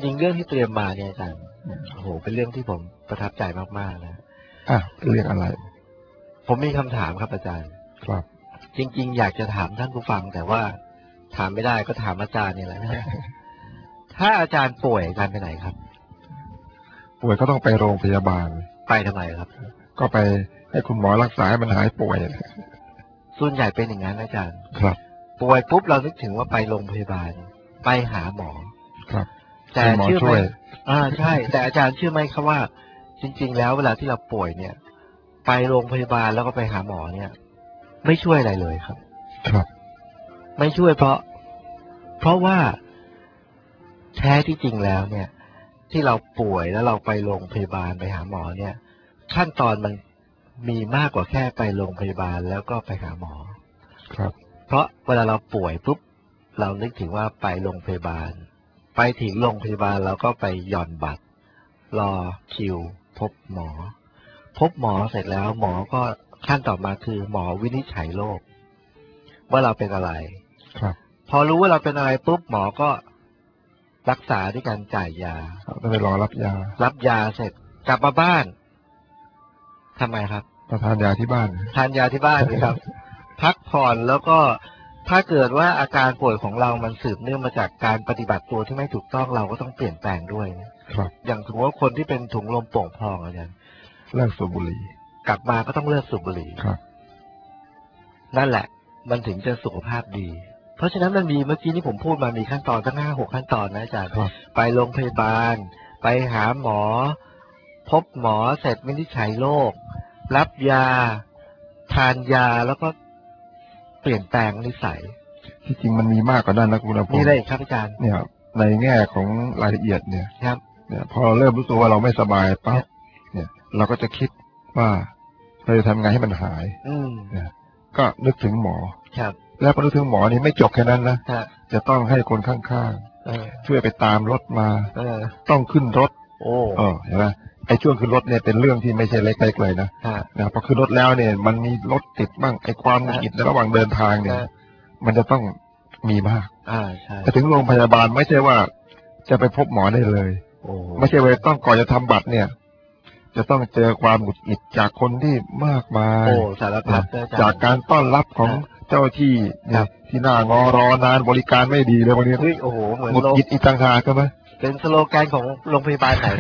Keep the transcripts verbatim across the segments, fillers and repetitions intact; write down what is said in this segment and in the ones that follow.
ริงๆเรื่องที่เตรียมมาเนี่ยอาจารย์โอ้โหเป็นเรื่องที่ผมประทับใจมากๆนะอ่ะเรื่องอะไรผมมีคำถามครับอาจารย์ครับจริงๆอยากจะถามท่านผู้ฟังแต่ว่าถามไม่ได้ก็ถามอาจารย์นี่แหละถ้าอาจารย์ป่วยอาจารย์ไปไหนครับป่วยก็ต้องไปโรงพยาบาลไปทำไมครับก็ไปให้คุณหมอรักษาให้มันหายป่วยส่วนใหญ่เป็นอย่างนั้นอาจารย์ครับป่วยปุ๊บเรานึกถึงว่าไปโรงพยาบาลไปหาหมอครับแต่เชื่อไหมอ่าใช่แต่อาจารย์เชื่อไหมครับว่าจริงๆแล้วเวลาที่เราป่วยเนี่ยไปโรงพยาบาลแล้วก็ไปหาหมอเนี่ยไม่ช่วยอะไรเลยครับครับไม่ช่วยเพราะเพราะว่าแท้ที่จริงแล้วเนี่ยที่เราป่วยแล้วเราไปโรงพยาบาลไปหาหมอเนี่ยขั้นตอนมันมีมากกว่าแค่ไปโรงพยาบาลแล้วก็ไปหาหมอครับเพราะเวลาเราป่วยปุ๊บเรานึกถึงว่าไปโรงพยาบาลไปถึงโรงพยาบาลเราก็ไปหย่อนบัตรรอคิวพบหมอพบหมอเสร็จแล้วหมอก็ขั้นต่อมาคือหมอวินิจฉัยโรคว่าเราเป็นอะไรครับพอรู้ว่าเราเป็นอะไรปุ๊บหมอก็รักษาด้วยการจ่ายยาต้องไปรอรับยารับยาเสร็จกลับมาบ้านทำไมครับมาทานยาที่บ้านทานยาที่บ้านสิครับ พักผ่อนแล้วก็ถ้าเกิดว่าอาการป่วยของเรามันสืบเนื่องมาจากการปฏิบัติตัวที่ไม่ถูกต้องเราก็ต้องเปลี่ยนแปลงด้วยครับอย่างสมมติว่าคนที่เป็นถุงลมโป่งพองอาจารย์เลิกสูบบุหรี่กลับมาก็ต้องเลิกสูบบุหรี่ครับนั่นแหละมันถึงจะสุขภาพดีเพราะฉะนั้นมันมีเมื่อกี้ที่ผมพูดมามีขั้นตอนตั้งห้าหกขั้นตอนนะอาจารย์ไปโรงพยาบาลไปหาหมอพบหมอเสร็จวินิจฉัยโรครับยาทานยาแล้วก็เปลี่ยนแปลงนิสัยที่จริงมันมีมากกว่านั้นนะคุณอาภรณ์นี่เลยครับอาจารย์เนี่ยในแง่ของรายละเอียดเนี่ยครับเนี่ยพอเราเริ่มรู้ตัวว่าเราไม่สบายปั๊บเนี่ยเราก็จะคิดว่าเราจะทำไงให้มันหายอืมเนี่ยก็นึกถึงหมอครับแล้วพอนึกถึงหมอนี่ไม่จบแค่นั้นนะจะต้องให้คนข้างๆช่วยไปตามรถมาต้องขึ้นรถโอ้เออเห็นไหมไอ้ช่วงขึ้นรถเนี่ยเป็นเรื่องที่ไม่ใช่เล็กๆเลยนะนะพอขึ้นรถแล้วเนี่ยมันมีรถติดบ้างไอ้ความหงุดหงิดในระหว่างเดินทางเนี่ยมันจะต้องมีมากอ่าใช่แต่ถึงโรงพยาบาลไม่ใช่ว่าจะไปพบหมอได้เลยโอ้ไม่ใช่ว่าต้องก่อนจะทำบัตรเนี่ยจะต้องเจอความหงุดหงิดจากคนที่มากมายโอ้สารพัดจากการต้อนรับของเจ้าที่เนี่ยที่น่างอรอนานบริการไม่ดีเลยวันนี้โอ้โหเหมือนหงุดหงิดอีกต่างหากใช่ไหมเป็นสโลแกนของโรงพยาบาลไหน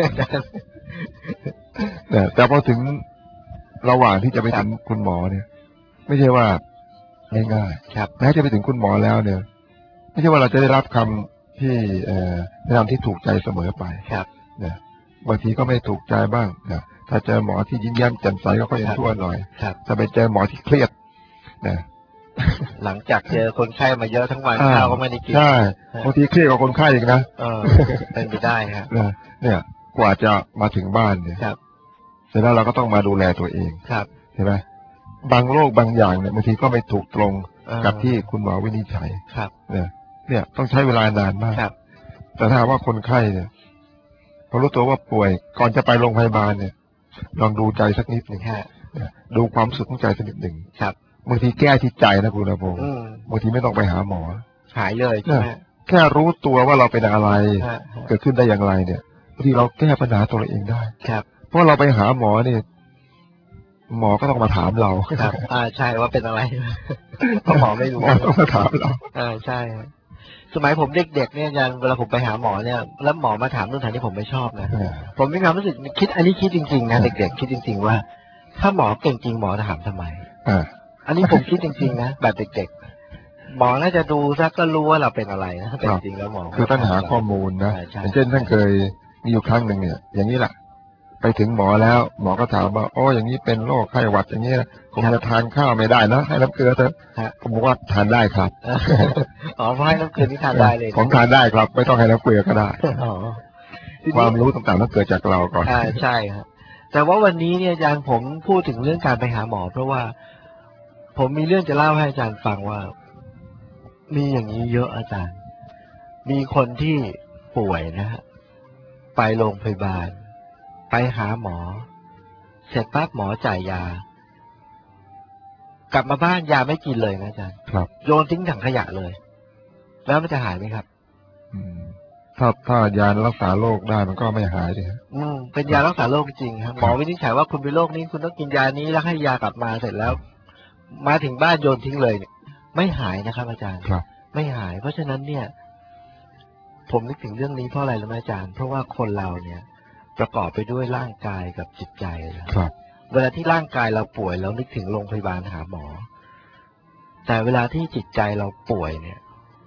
เนี่ยแต่พอถึงระหว่างที่จะไปถึงคุณหมอเนี่ยไม่ใช่ว่าง่ายๆครับแม้จะไปถึงคุณหมอแล้วเนี่ยไม่ใช่ว่าเราจะได้รับคำที่แนะนำที่ถูกใจเสมอไปครับเนี่ยบางทีก็ไม่ถูกใจบ้างนะถ้าเจอหมอที่ยิ้มแย้มแจ่มใสก็ค่อยชั่วหน่อยถ้าไปเจอหมอที่เครียดนะหลังจากเจอคนไข้มาเยอะทั้งวันข้าวก็ไม่ได้กินใช่บางทีเครียดกว่าคนไข้อีกนะเออเป็นไปได้ครับเนี่ยกว่าจะมาถึงบ้านเนี่ยเสร็จแล้วเราก็ต้องมาดูแลตัวเองครับเห็นไหมบางโรคบางอย่างเนี่ยบางทีก็ไม่ถูกตรงกับที่คุณหมอวินิจฉัยครับเนี่ยเนี่ยต้องใช้เวลานานมากแต่ถ้าว่าคนไข้เนี่ยพอรู้ตัวว่าป่วยก่อนจะไปโรงพยาบาลเนี่ยลองดูใจสักนิดหนึ่งดูความรู้สึกของใจสักนิดหนึ่งบางทีแก้ที่ใจนะคุณอาภรณ์บางทีไม่ต้องไปหาหมอหายเลยใช่ไหมแค่รู้ตัวว่าเราเป็นอะไรเกิดขึ้นได้อย่างไรเนี่ยบางทีเราแก้ปัญหาตัวเราเองได้ครับเพราะเราไปหาหมอเนี่ยหมอก็ต้องมาถามเราครับอ่าใช่ว่าเป็นอะไรเพราะหมอไม่รู้หมอต้องมาถามเราอ่าใช่สมัยผมเด็กๆเนี่ยอาจารย์เวลาผมไปหาหมอเนี่ยแล้วหมอมาถามเรื่องทางที่ผมไม่ชอบนะผมมีความรู้สึกคิดอันนี้คิดจริงๆนะเด็กๆคิดจริงๆว่าถ้าหมอเก่งจริงหมอจะถามทำไมอ่าอันนี้ผมคิดจริงๆนะแบบเด็กๆหมอน่าจะดูซักก็รู้ว่าเราเป็นอะไรนะแต่จริงๆแล้วหมอคือท่านหาข้อมูลนะอย่างเช่นท่านเคยมีอยู่ครั้งหนึ่งเนี่ยอย่างนี้แหละไปถึงหมอแล้วหมอก็ถามว่าโอ้อย่างนี้เป็นโรคไข้หวัดอย่างนี้คงจะทานข้าวไม่ได้นะให้น้ำเกลือเถอะผมบอกว่าทานได้ครับอ๋อให้น้ำเกลือที่ทานได้เลยผมทานได้ครับไม่ต้องให้น้ำเกลือก็ได้ความรู้ต่างๆต้องเกิดจากเราก่อนอ่าใช่ครับแต่ว่าวันนี้เนี่ยอาจารย์ผมพูดถึงเรื่องการไปหาหมอเพราะว่าผมมีเรื่องจะเล่าให้อาจารย์ฟังว่ามีอย่างนี้เยอะอาจารย์มีคนที่ป่วยนะฮะไปโรงพยาบาลไปหาหมอเสร็จปั๊บหมอจ่ายยากลับมาบ้านยาไม่กินเลยนะอาจารย์ครับโยนทิ้งถังขยะเลยแล้วมันจะหายไหมครับอืมถ้าถ้ายารักษาโรคได้มันก็ไม่หายเลยฮะอืมเป็นยารักษาโรคจริงครับหมอวินิจฉัยว่าคุณเป็นโรคนี้คุณต้องกินยานี้แล้วให้ยากลับมาเสร็จแล้ว มาถึงบ้านโยนทิ้งเลยเนี่ยไม่หายนะครับ อาจารย์ครับไม่หาย เพราะฉะนั้นเนี่ย ผมนึกถึงเรื่องนี้เพราะอะไรรู้ไหมอาจารย์เพราะว่าคนเราเนี่ย ประกอบไปด้วยร่างกายกับจิตใจนะครับ เวลาที่ร่างกายเราป่วยเรานึกถึงโรงพยาบาลหาหมอ แต่เวลาที่จิตใจเราป่วยเนี่ย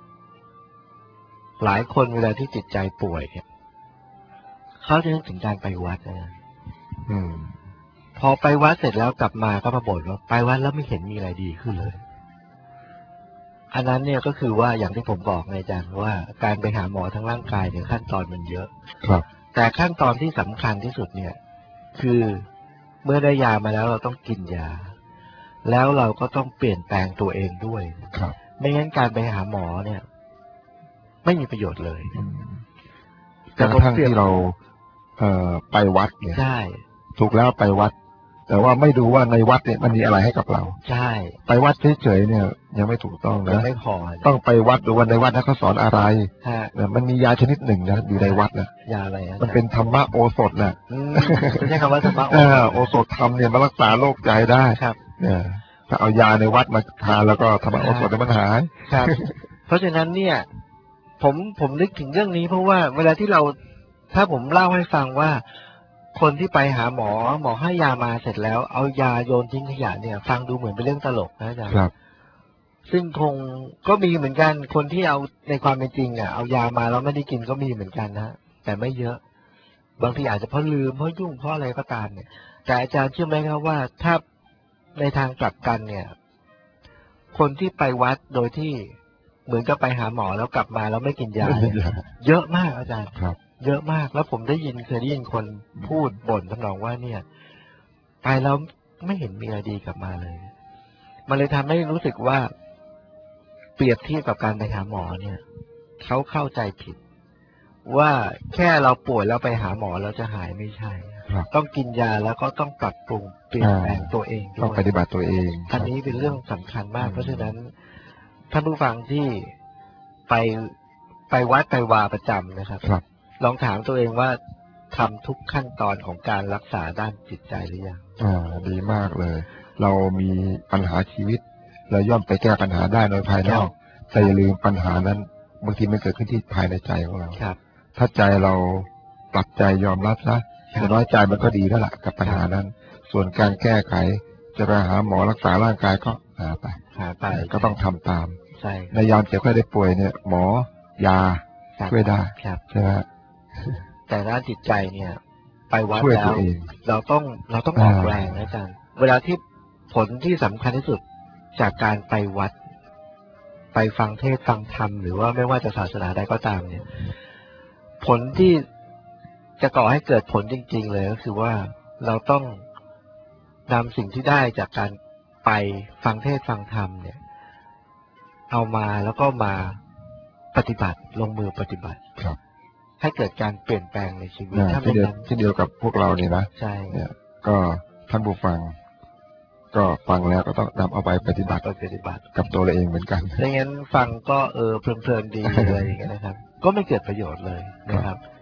หลายคนเวลาที่จิตใจป่วยเนี่ยเขาจะนึกถึงการไปวัดนะอืมพอไปวัดเสร็จแล้วกลับมาก็มาบ่นว่าไปวัดแล้วไม่เห็นมีอะไรดีขึ้นเลย อันนั้นเนี่ยก็คือว่าอย่างที่ผมบอกไงอาจารย์ว่าการไปหาหมอทั้งร่างกายเนี่ยขั้นตอนมันเยอะครับแต่ขั้นตอนที่สำคัญที่สุดเนี่ย คือเมื่อได้ยามาแล้วเราต้องกินยา แล้วเราก็ต้องเปลี่ยนแปลงตัวเองด้วยครับไม่งั้นการไปหาหมอเนี่ย ไม่มีประโยชน์เลยอืมกระทั่งที่เรา เอ่อไปวัดเนี่ยใช่ถูกแล้วไปวัด แต่ว่าไม่ดูว่าในวัดเนี่ยมันมีอะไรให้กับเราใช่ไปวัดเฉยๆเนี่ย ยังไม่ถูกต้องยังนะไม่พอต้องไปวัดดูว่าในวัดนั้นเขาสอนอะไรฮะเนี่ยมันมียาชนิดหนึ่งนะอยู่ในวัดนะยาอะไรอาจารย์มันเป็นธรรมะโอสถนะอืมไม่ใช่คำว่าธรรมะเออโอสถธรรมเนี่ยมารักษาโรคใจได้ครับเนี่ยถ้าเอายาในวัดมาทานแล้วก็ธรรมะโอสถเนี่ยมันหายครับ เพราะฉะนั้นเนี่ย ผมผมนึกถึงเรื่องนี้เพราะว่าเวลาที่เราถ้าผมเล่าให้ฟังว่าคนที่ไปหาหมอหมอให้ยามาเสร็จแล้วเอายาโยนทิ้งขยะเนี่ยฟังดูเหมือนเป็นเรื่องตลกนะอาจารย์ครับซึ่งคงก็มีเหมือนกันคนที่เอาในความเป็นจริงอ่ะเอายามาแล้วไม่ได้กินก็มีเหมือนกันนะแต่ไม่เยอะ บางทีอาจจะเพราะลืมเพราะยุ่งเพราะอะไรก็ตามเนี่ย แต่อาจารย์เชื่อไหมครับว่าถ้าในทางกลับกันเนี่ย คนที่ไปวัดโดยที่เหมือนกับไปหาหมอแล้วกลับมาแล้วไม่กินยาเนี่ยเยอะมากอาจารย์ครับเยอะมากแล้วผมได้ยินเคยได้ยินคนพูดบ่นทำนองว่าเนี่ยไปแล้วไม่เห็นมีอะไรดีกลับมาเลย มันเลยทำให้รู้สึกว่าเปรียบเทียบกับการไปหาหมอเนี่ยเขาเข้าใจผิด ว่าแค่เราป่วยแล้วไปหาหมอแล้วจะหายไม่ใช่ครับต้องกินยาแล้วก็ต้องปรับปรุงเปลี่ยนแปลงตัวเองด้ต้องวยปฏิบัติตัวเองอันนี้เป็นเรื่องสำคัญมากอืมเพราะฉะนั้นท่านผู้ฟังที่ไปไปวัดไปวาประจำนะครับครับลองถามตัวเองว่าทำทุกขั้นตอนของการรักษาด้านจิตใจหรือยังอ่าดีมากเลย เรามีปัญหาชีวิตเราย่อมไปแก้ปัญหาได้โดยภายนอก แต่อย่าลืมปัญหานั้นบางทีมันเกิดขึ้นที่ภายในใจของเราครับถ้าใจเราปรับใจยอมรับซะครับอย่างน้อยใจมันก็ดีแล้วล่ะกับปัญหานั้น ส่วนการแก้ไขจะไปหาหมอรักษาร่างกายก็หาไปหาไปก็ต้องทำตามใช่ในยามเจ็บไข้ได้ป่วยเนี่ย หมอยาครับช่วยได้ครับใช่ไหมแต่ด้านจิตใจเนี่ย ไปวัดช่วยแล้ตัว วเองเราต้องเราต้องออกอ่าแรงนะอาจารย์ เวลาที่ผลที่สำคัญที่สุดจากการไปวัด ไปฟังเทศน์ฟังธรรมหรือว่าไม่ว่าจะศาสนาใดก็ตามเนี่ย ผลที่จะก่อให้เกิดผลจริง ๆ เลยก็คือว่าเราต้องนำสิ่งที่ได้จากการไปฟังเทศน์ฟังธรรมเนี่ย เอามาแล้วก็มาปฏิบัติลงมือปฏิบัติครับให้เกิดการเปลี่ยนแปลงในชีวิตนะถ้าเช่ไม่นเดียวนั้นเช่นเดียวกับพวกเราเนี่ยนะใช่เนี่ยก็ท่านผู้ฟัง ก็ฟังแล้วก็ต้องนำเอาไปปฏิบัติไปปฏิบัติกับตัวเราเองเหมือนกันไม่งั้นฟังก็เออเพลินๆดีอะไรอย่างเงี้ยนะครับ ก็ไม่เกิดประโยชน์เลยนะครับ